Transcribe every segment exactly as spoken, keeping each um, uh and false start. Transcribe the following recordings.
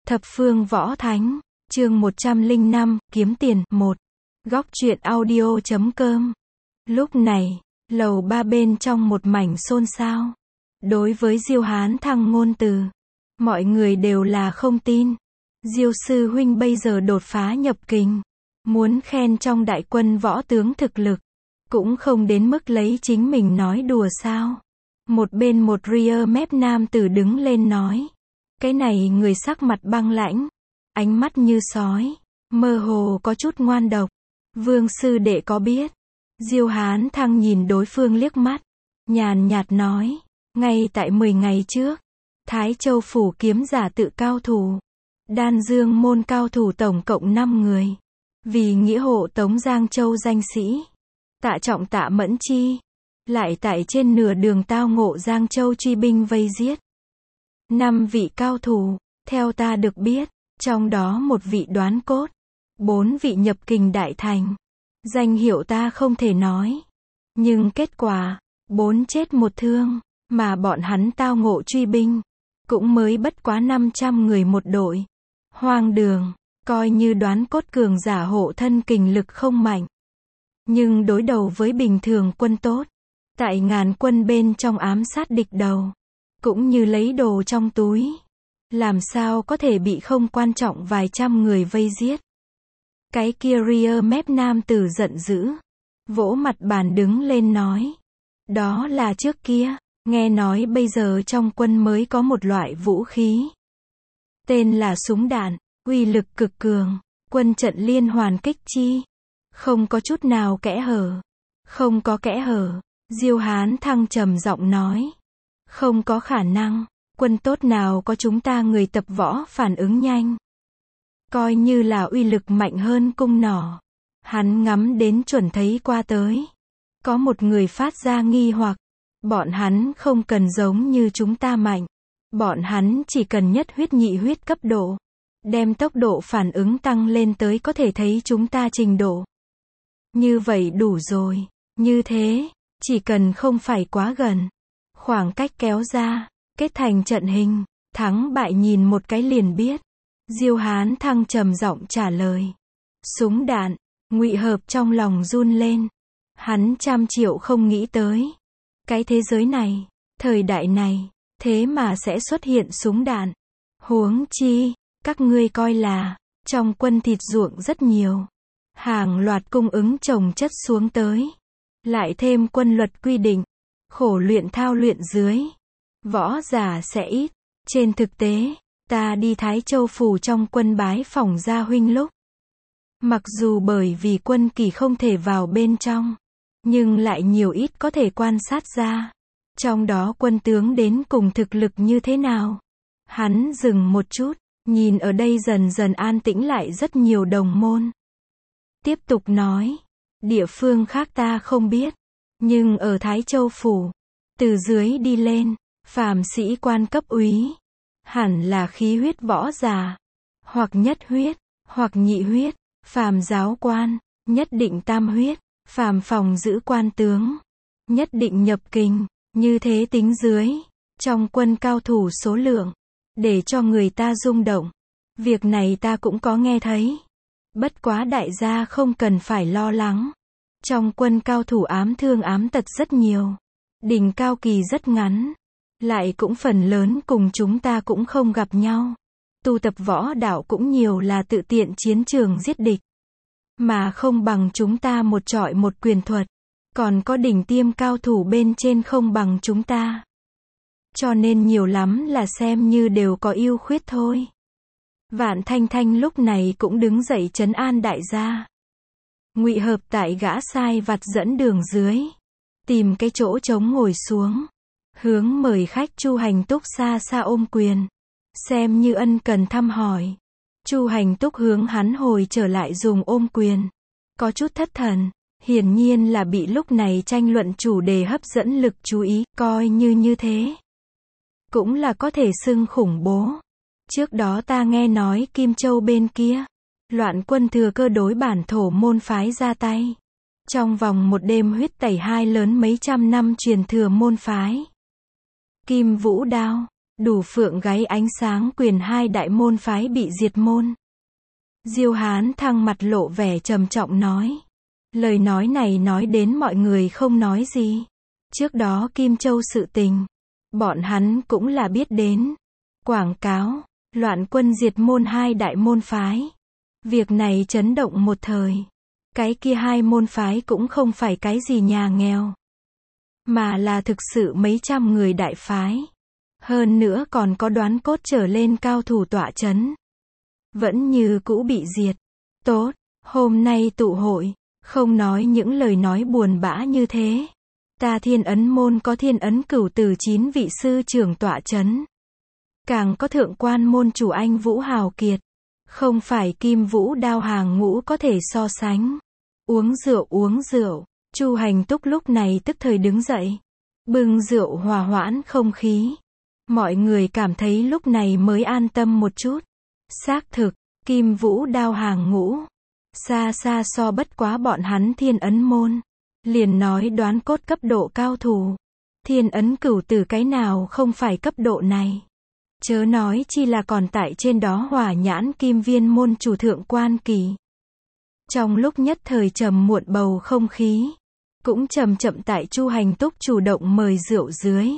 Thập phương võ thánh, chương một trăm lẻ năm, kiếm tiền, một. Góc truyện audio chấm com. Lúc này, lầu ba bên trong một mảnh xôn xao. Đối với Diêu Hán Thăng ngôn từ, mọi người đều là không tin. Diêu sư huynh bây giờ đột phá nhập kình, muốn khen trong đại quân võ tướng thực lực, cũng không đến mức lấy chính mình nói đùa sao. Một bên một ria mép nam tử đứng lên nói. Cái này người sắc mặt băng lãnh, ánh mắt như sói, mơ hồ có chút ngoan độc. Vương sư đệ có biết? Diêu Hán Thăng nhìn đối phương liếc mắt, nhàn nhạt nói, ngay tại mười ngày trước, Thái Châu phủ kiếm giả tự cao thủ, Đan Dương môn cao thủ tổng cộng năm người, vì nghĩa hộ tống Giang Châu danh sĩ, Tạ Trọng Tạ Mẫn Chi, lại tại trên nửa đường tao ngộ Giang Châu truy binh vây giết. Năm vị cao thủ, theo ta được biết, trong đó một vị đoán cốt, bốn vị nhập kình đại thành. Danh hiệu ta không thể nói, nhưng kết quả, bốn chết một thương, mà bọn hắn tao ngộ truy binh, cũng mới bất quá năm trăm người một đội. Hoang đường, coi như đoán cốt cường giả hộ thân kình lực không mạnh, nhưng đối đầu với bình thường quân tốt, tại ngàn quân bên trong ám sát địch đầu, cũng như lấy đồ trong túi, làm sao có thể bị không quan trọng vài trăm người vây giết. Cái kia ria mép nam tử giận dữ, vỗ mặt bàn đứng lên nói, đó là trước kia, nghe nói bây giờ trong quân mới có một loại vũ khí, tên là súng đạn, uy lực cực cường, quân trận liên hoàn kích chi, không có chút nào kẽ hở. Không có kẽ hở, Diêu Hán Thăng trầm giọng nói, không có khả năng, quân tốt nào có chúng ta người tập võ phản ứng nhanh. Coi như là uy lực mạnh hơn cung nỏ. Hắn ngắm đến chuẩn thấy qua tới. Có một người phát ra nghi hoặc, bọn hắn không cần giống như chúng ta mạnh. Bọn hắn chỉ cần nhất huyết nhị huyết cấp độ. Đem tốc độ phản ứng tăng lên tới có thể thấy chúng ta trình độ. Như vậy đủ rồi, như thế, chỉ cần không phải quá gần. Khoảng cách kéo ra, kết thành trận hình, thắng bại nhìn một cái liền biết. Diêu Hán Thăng trầm giọng trả lời. Súng đạn, Ngụy Hợp trong lòng run lên. Hắn trăm triệu không nghĩ tới. Cái thế giới này, thời đại này, thế mà sẽ xuất hiện súng đạn. Huống chi, các ngươi coi là, trong quân thịt ruộng rất nhiều. Hàng loạt cung ứng trồng chất xuống tới. Lại thêm quân luật quy định, khổ luyện thao luyện dưới. Võ giả sẽ ít. Trên thực tế, ta đi Thái Châu phủ trong quân bái phỏng gia huynh lúc. Mặc dù bởi vì quân kỳ không thể vào bên trong, nhưng lại nhiều ít có thể quan sát ra. Trong đó quân tướng đến cùng thực lực như thế nào. Hắn dừng một chút, nhìn ở đây dần dần an tĩnh lại rất nhiều đồng môn. Tiếp tục nói, địa phương khác ta không biết, nhưng ở Thái Châu phủ, từ dưới đi lên, phàm sĩ quan cấp úy, hẳn là khí huyết võ giả, hoặc nhất huyết, hoặc nhị huyết, phàm giáo quan, nhất định tam huyết, phàm phòng giữ quan tướng, nhất định nhập kình, như thế tính dưới, trong quân cao thủ số lượng, để cho người ta rung động. Việc này ta cũng có nghe thấy. Bất quá đại gia không cần phải lo lắng. Trong quân cao thủ ám thương ám tật rất nhiều. Đỉnh cao kỳ rất ngắn. Lại cũng phần lớn cùng chúng ta cũng không gặp nhau. Tu tập võ đạo cũng nhiều là tự tiện chiến trường giết địch. Mà không bằng chúng ta một trọi một quyền thuật. Còn có đỉnh tiêm cao thủ bên trên không bằng chúng ta. Cho nên nhiều lắm là xem như đều có ưu khuyết thôi. Vạn Thanh Thanh lúc này cũng đứng dậy trấn an đại gia. Ngụy Hợp tại gã sai vặt dẫn đường dưới. Tìm cái chỗ trống ngồi xuống. Hướng mời khách Chu Hành Túc xa xa ôm quyền. Xem như ân cần thăm hỏi. Chu Hành Túc hướng hắn hồi trở lại dùng ôm quyền. Có chút thất thần. Hiển nhiên là bị lúc này tranh luận chủ đề hấp dẫn lực chú ý. Coi như như thế. Cũng là có thể xưng khủng bố. Trước đó ta nghe nói Kim Châu bên kia, loạn quân thừa cơ đối bản thổ môn phái ra tay. Trong vòng một đêm huyết tẩy hai lớn mấy trăm năm truyền thừa môn phái. Kim Vũ Đao, Đủ phượng gáy ánh sáng quyền hai đại môn phái bị diệt môn. Diêu Hán Thăng mặt lộ vẻ trầm trọng nói. Lời nói này nói đến mọi người không nói gì. Trước đó Kim Châu sự tình, bọn hắn cũng là biết đến. Quảng cáo, loạn quân diệt môn hai đại môn phái. Việc này chấn động một thời. Cái kia hai môn phái cũng không phải cái gì nhà nghèo, mà là thực sự mấy trăm người đại phái. Hơn nữa còn có đoán cốt trở lên cao thủ tọa chấn. Vẫn như cũ bị diệt. Tốt, hôm nay tụ hội, không nói những lời nói buồn bã như thế. Ta Thiên Ấn môn có Thiên Ấn Cửu Tử chín vị sư trưởng tọa chấn. Càng có thượng quan môn chủ Anh Vũ hào kiệt. Không phải Kim Vũ đao hàng ngũ có thể so sánh. Uống rượu uống rượu. Chu Hành Túc lúc này tức thời đứng dậy. Bưng rượu hòa hoãn không khí. Mọi người cảm thấy lúc này mới an tâm một chút. Xác thực, Kim Vũ đao hàng ngũ. Xa xa so bất quá bọn hắn Thiên Ấn môn. Liền nói đoán cốt cấp độ cao thủ. Thiên Ấn Cửu Tử cái nào không phải cấp độ này. Chớ nói chi là còn tại trên đó hỏa nhãn kim viên môn chủ thượng quan kỳ. Trong lúc nhất thời trầm muộn bầu không khí. Cũng chậm chậm tại Chu Hành Túc chủ động mời rượu dưới.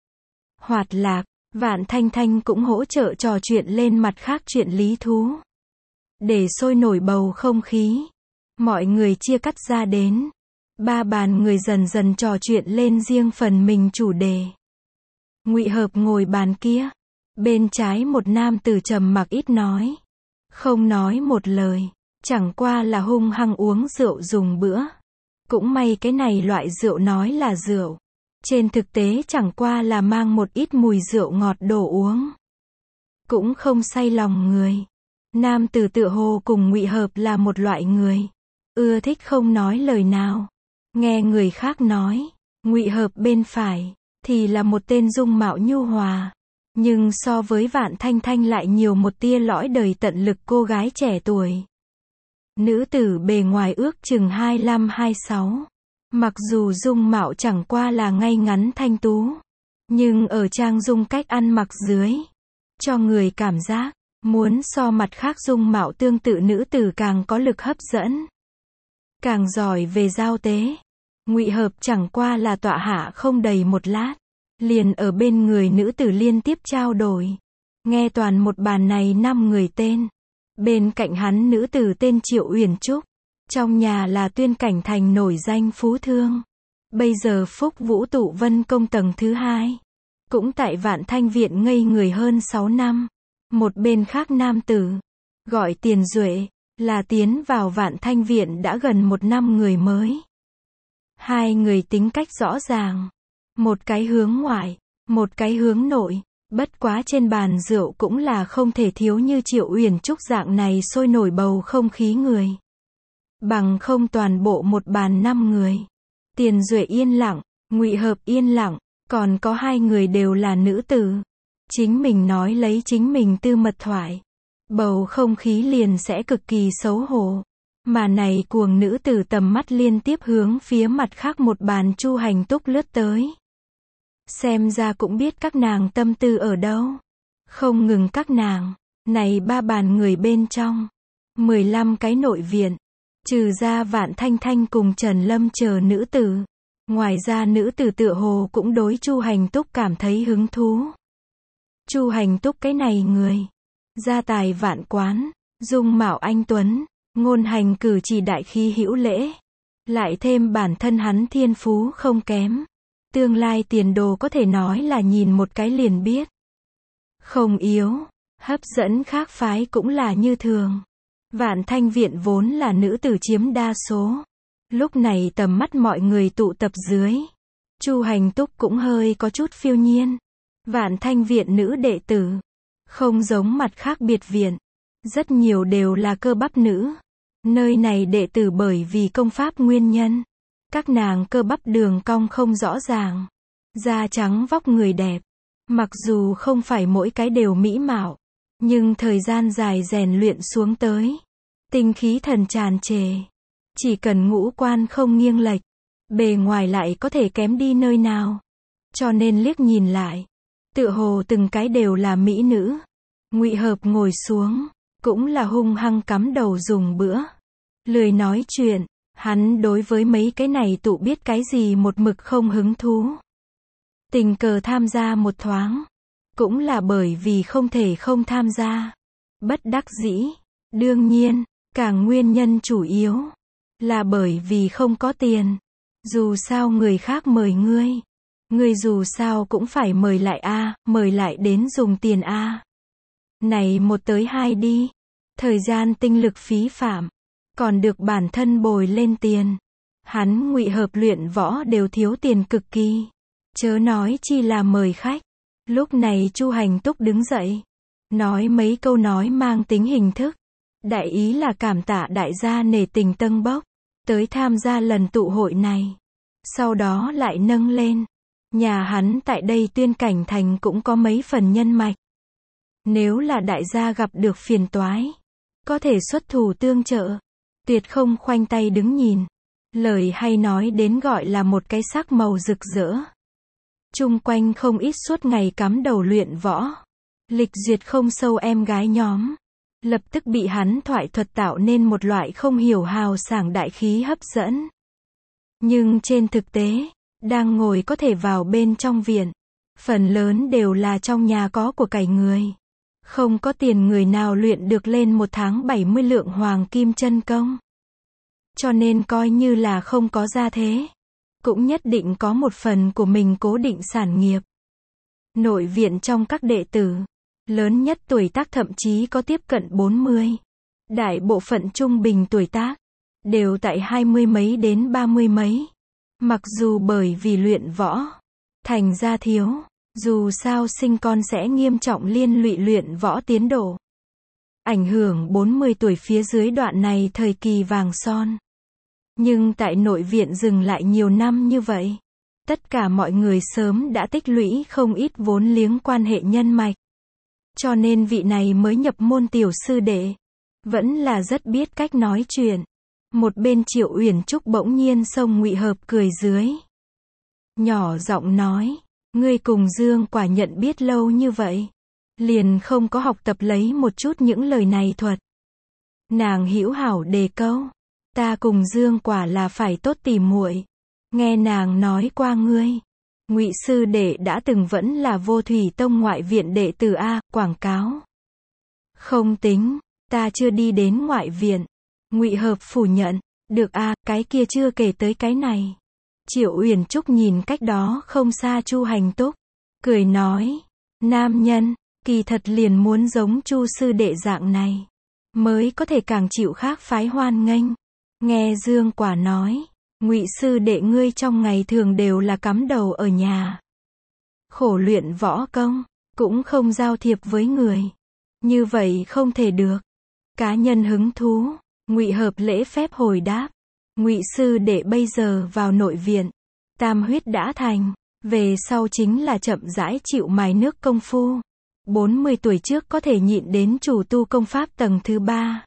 Hoạt Lạc, Vạn Thanh Thanh cũng hỗ trợ trò chuyện lên mặt khác chuyện lý thú. Để sôi nổi bầu không khí. Mọi người chia cắt ra đến. Ba bàn người dần dần trò chuyện lên riêng phần mình chủ đề. Ngụy Hợp ngồi bàn kia. Bên trái một nam tử trầm mặc ít nói. Không nói một lời. Chẳng qua là hung hăng uống rượu dùng bữa. Cũng may cái này loại rượu nói là rượu. Trên thực tế chẳng qua là mang một ít mùi rượu ngọt đổ uống. Cũng không say lòng người. Nam tử tựa hồ cùng Ngụy Hợp là một loại người. Ưa thích không nói lời nào. Nghe người khác nói. Ngụy Hợp bên phải. Thì là một tên dung mạo nhu hòa. Nhưng so với Vạn Thanh Thanh lại nhiều một tia lõi đời tận lực cô gái trẻ tuổi. Nữ tử bề ngoài ước chừng hai lăm hai sáu. Mặc dù dung mạo chẳng qua là ngay ngắn thanh tú. Nhưng ở trang dung cách ăn mặc dưới. Cho người cảm giác. Muốn so mặt khác dung mạo tương tự nữ tử càng có lực hấp dẫn. Càng giỏi về giao tế. Ngụy Hợp chẳng qua là tọa hạ không đầy một lát. Liền ở bên người nữ tử liên tiếp trao đổi. Nghe toàn một bàn này năm người tên. Bên cạnh hắn nữ tử tên Triệu Uyển Trúc. Trong nhà là Tuyên Cảnh Thành nổi danh phú thương. Bây giờ Phúc Vũ Tụ Vân Công tầng thứ hai. Cũng tại Vạn Thanh Viện ngây người hơn sáu năm. Một bên khác nam tử. Gọi Tiền Duệ. Là tiến vào Vạn Thanh Viện đã gần một năm người mới. Hai người tính cách rõ ràng. Một cái hướng ngoại. Một cái hướng nội. Bất quá trên bàn rượu cũng là không thể thiếu như Triệu Uyển Trúc dạng này sôi nổi bầu không khí người. Bằng không toàn bộ một bàn năm người. Tiền Duệ yên lặng, Ngụy Hợp yên lặng, còn có hai người đều là nữ tử. Chính mình nói lấy chính mình tư mật thoại. Bầu không khí liền sẽ cực kỳ xấu hổ. Mà này cuồng nữ tử tầm mắt liên tiếp hướng phía mặt khác một bàn Chu Hành Túc lướt tới. Xem ra cũng biết các nàng tâm tư ở đâu. Không ngừng các nàng. Này ba bàn người bên trong. mười lăm cái nội viện. Trừ ra Vạn Thanh Thanh cùng Trần Lâm chờ nữ tử. Ngoài ra nữ tử tựa hồ cũng đối Chu Hành Túc cảm thấy hứng thú. Chu Hành Túc cái này người. Gia tài vạn quán. Dung mạo anh tuấn. Ngôn hành cử chỉ đại khí hữu lễ. Lại thêm bản thân hắn thiên phú không kém. Tương lai tiền đồ có thể nói là nhìn một cái liền biết. Không yếu. Hấp dẫn khác phái cũng là như thường. Vạn Thanh Viện vốn là nữ tử chiếm đa số. Lúc này tầm mắt mọi người tụ tập dưới. Chu Hành Túc cũng hơi có chút phiêu nhiên. Vạn Thanh Viện nữ đệ tử. Không giống mặt khác biệt viện. Rất nhiều đều là cơ bắp nữ. Nơi này đệ tử bởi vì công pháp nguyên nhân. Các nàng cơ bắp đường cong không rõ ràng. Da trắng vóc người đẹp. Mặc dù không phải mỗi cái đều mỹ mạo. Nhưng thời gian dài rèn luyện xuống tới. Tinh khí thần tràn trề. Chỉ cần ngũ quan không nghiêng lệch. Bề ngoài lại có thể kém đi nơi nào. Cho nên liếc nhìn lại. Tựa hồ từng cái đều là mỹ nữ. Ngụy Hợp ngồi xuống, cũng là hung hăng cắm đầu dùng bữa. Lười nói chuyện, hắn đối với mấy cái này tụ biết cái gì một mực không hứng thú. Tình cờ tham gia một thoáng, cũng là bởi vì không thể không tham gia. Bất đắc dĩ, đương nhiên, càng nguyên nhân chủ yếu là bởi vì không có tiền. Dù sao người khác mời ngươi, ngươi dù sao cũng phải mời lại a, mời lại đến dùng tiền a. Này một tới hai đi, thời gian tinh lực phí phạm, còn được bản thân bồi lên tiền. Hắn Ngụy Hợp luyện võ đều thiếu tiền cực kỳ, chớ nói chi là mời khách. Lúc này Chu Hành Túc đứng dậy, nói mấy câu nói mang tính hình thức. Đại ý là cảm tạ đại gia nể tình tâng bốc, tới tham gia lần tụ hội này. Sau đó lại nâng lên, nhà hắn tại đây Tuyên Cảnh Thành cũng có mấy phần nhân mạch. Nếu là đại gia gặp được phiền toái, có thể xuất thủ tương trợ, tuyệt không khoanh tay đứng nhìn. Lời hay nói đến gọi là một cái sắc màu rực rỡ. Chung quanh không ít suốt ngày cắm đầu luyện võ, lịch duyệt không sâu em gái nhóm, lập tức bị hắn thoại thuật tạo nên một loại không hiểu hào sảng đại khí hấp dẫn. Nhưng trên thực tế, đang ngồi có thể vào bên trong viện, phần lớn đều là trong nhà có của cải người. Không có tiền người nào luyện được lên một tháng bảy mươi lượng hoàng kim chân công. Cho nên coi như là không có gia thế, cũng nhất định có một phần của mình cố định sản nghiệp. Nội viện trong các đệ tử, lớn nhất tuổi tác thậm chí có tiếp cận bốn mươi. Đại bộ phận trung bình tuổi tác, đều tại hai mươi mấy đến ba mươi mấy. Mặc dù bởi vì luyện võ, thành ra thiếu, dù sao sinh con sẽ nghiêm trọng liên lụy luyện võ tiến độ. Ảnh hưởng bốn mươi tuổi phía dưới đoạn này thời kỳ vàng son. Nhưng tại nội viện dừng lại nhiều năm như vậy, tất cả mọi người sớm đã tích lũy không ít vốn liếng quan hệ nhân mạch. Cho nên vị này mới nhập môn tiểu sư đệ, vẫn là rất biết cách nói chuyện. Một bên Triệu Uyển Trúc bỗng nhiên xông Ngụy Hợp cười dưới. Nhỏ giọng nói, ngươi cùng Dương Quả nhận biết lâu như vậy, liền không có học tập lấy một chút những lời này thuật. Nàng hữu hảo đề câu, ta cùng Dương Quả là phải tốt tỉ muội. Nghe nàng nói qua ngươi, Ngụy sư đệ đã từng vẫn là Vô Thủy Tông ngoại viện đệ tử a, quảng cáo. Không tính, ta chưa đi đến ngoại viện. Ngụy Hợp phủ nhận, được a, cái kia chưa kể tới cái này. Triệu Uyển Trúc nhìn cách đó không xa Chu Hành Túc, cười nói, nam nhân, kỳ thật liền muốn giống Chu sư đệ dạng này, mới có thể càng chịu khác phái hoan nghênh. Nghe Dương Quả nói, Ngụy sư đệ ngươi trong ngày thường đều là cắm đầu ở nhà, khổ luyện võ công, cũng không giao thiệp với người. Như vậy không thể được. Cá nhân hứng thú, Ngụy Hợp lễ phép hồi đáp, Ngụy sư đệ bây giờ vào nội viện, tam huyết đã thành, về sau chính là chậm rãi chịu mài nước công phu. bốn mươi tuổi trước có thể nhịn đến chủ tu công pháp tầng thứ ba.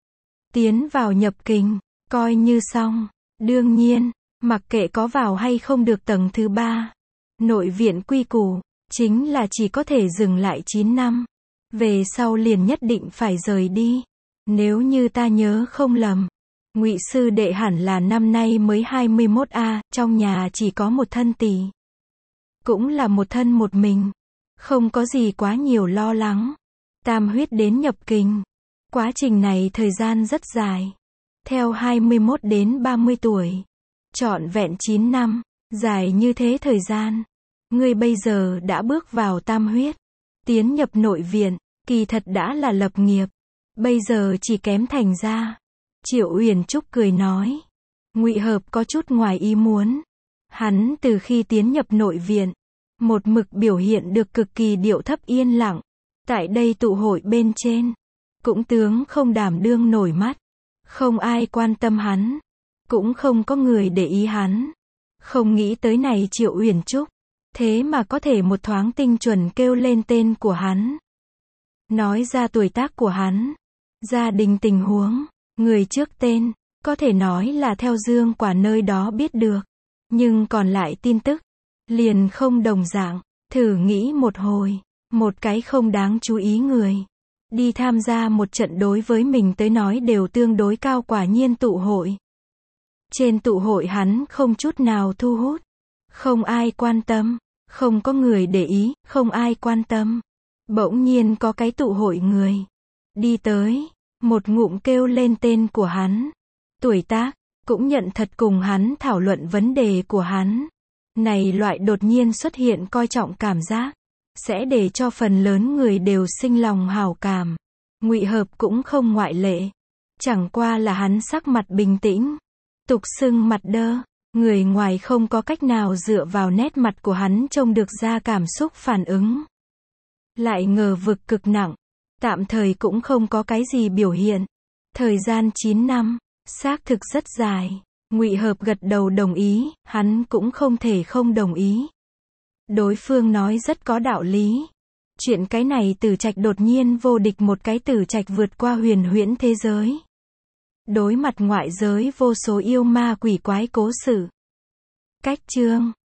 Tiến vào nhập kình, coi như xong. Đương nhiên, mặc kệ có vào hay không được tầng thứ ba, nội viện quy củ, chính là chỉ có thể dừng lại chín năm. Về sau liền nhất định phải rời đi. Nếu như ta nhớ không lầm, Ngụy sư đệ hẳn là năm nay mới hai mươi mốt a, trong nhà chỉ có một thân tỷ. Cũng là một thân một mình. Không có gì quá nhiều lo lắng. Tam huyết đến nhập kình. Quá trình này thời gian rất dài. Theo hai mươi mốt đến ba mươi tuổi. Trọn vẹn chín năm. Dài như thế thời gian. Ngươi bây giờ đã bước vào tam huyết. Tiến nhập nội viện. Kỳ thật đã là lập nghiệp. Bây giờ chỉ kém thành ra. Triệu Uyển Trúc cười nói. Ngụy Hợp có chút ngoài ý muốn. Hắn từ khi tiến nhập nội viện, một mực biểu hiện được cực kỳ điệu thấp yên lặng. Tại đây tụ hội bên trên, cũng tướng không đảm đương nổi mắt. Không ai quan tâm hắn. Cũng không có người để ý hắn. Không nghĩ tới này Triệu Uyển Trúc. Thế mà có thể một thoáng tinh chuẩn kêu lên tên của hắn. Nói ra tuổi tác của hắn. Gia đình tình huống. Người trước tên. Có thể nói là theo Dương Quả nơi đó biết được. Nhưng còn lại tin tức. Liền không đồng dạng. Thử nghĩ một hồi, một cái không đáng chú ý người đi tham gia một trận đối với mình tới nói đều tương đối cao quả nhiên tụ hội. Trên tụ hội hắn không chút nào thu hút, không ai quan tâm, không có người để ý, không ai quan tâm. Bỗng nhiên có cái tụ hội người đi tới, một ngụm kêu lên tên của hắn, tuổi tác, cũng nhận thật cùng hắn thảo luận vấn đề của hắn. Này loại đột nhiên xuất hiện coi trọng cảm giác, sẽ để cho phần lớn người đều sinh lòng hảo cảm. Ngụy Hợp cũng không ngoại lệ. Chẳng qua là hắn sắc mặt bình tĩnh, tục xưng mặt đơ, người ngoài không có cách nào dựa vào nét mặt của hắn trông được ra cảm xúc phản ứng. Lại ngờ vực cực nặng, tạm thời cũng không có cái gì biểu hiện. Thời gian chín năm, xác thực rất dài. Ngụy Hợp gật đầu đồng ý, hắn cũng không thể không đồng ý. Đối phương nói rất có đạo lý. Chuyện cái này Tử Trạch đột nhiên vô địch một cái Tử Trạch vượt qua huyền huyễn thế giới. Đối mặt ngoại giới vô số yêu ma quỷ quái cố sự. Cách chương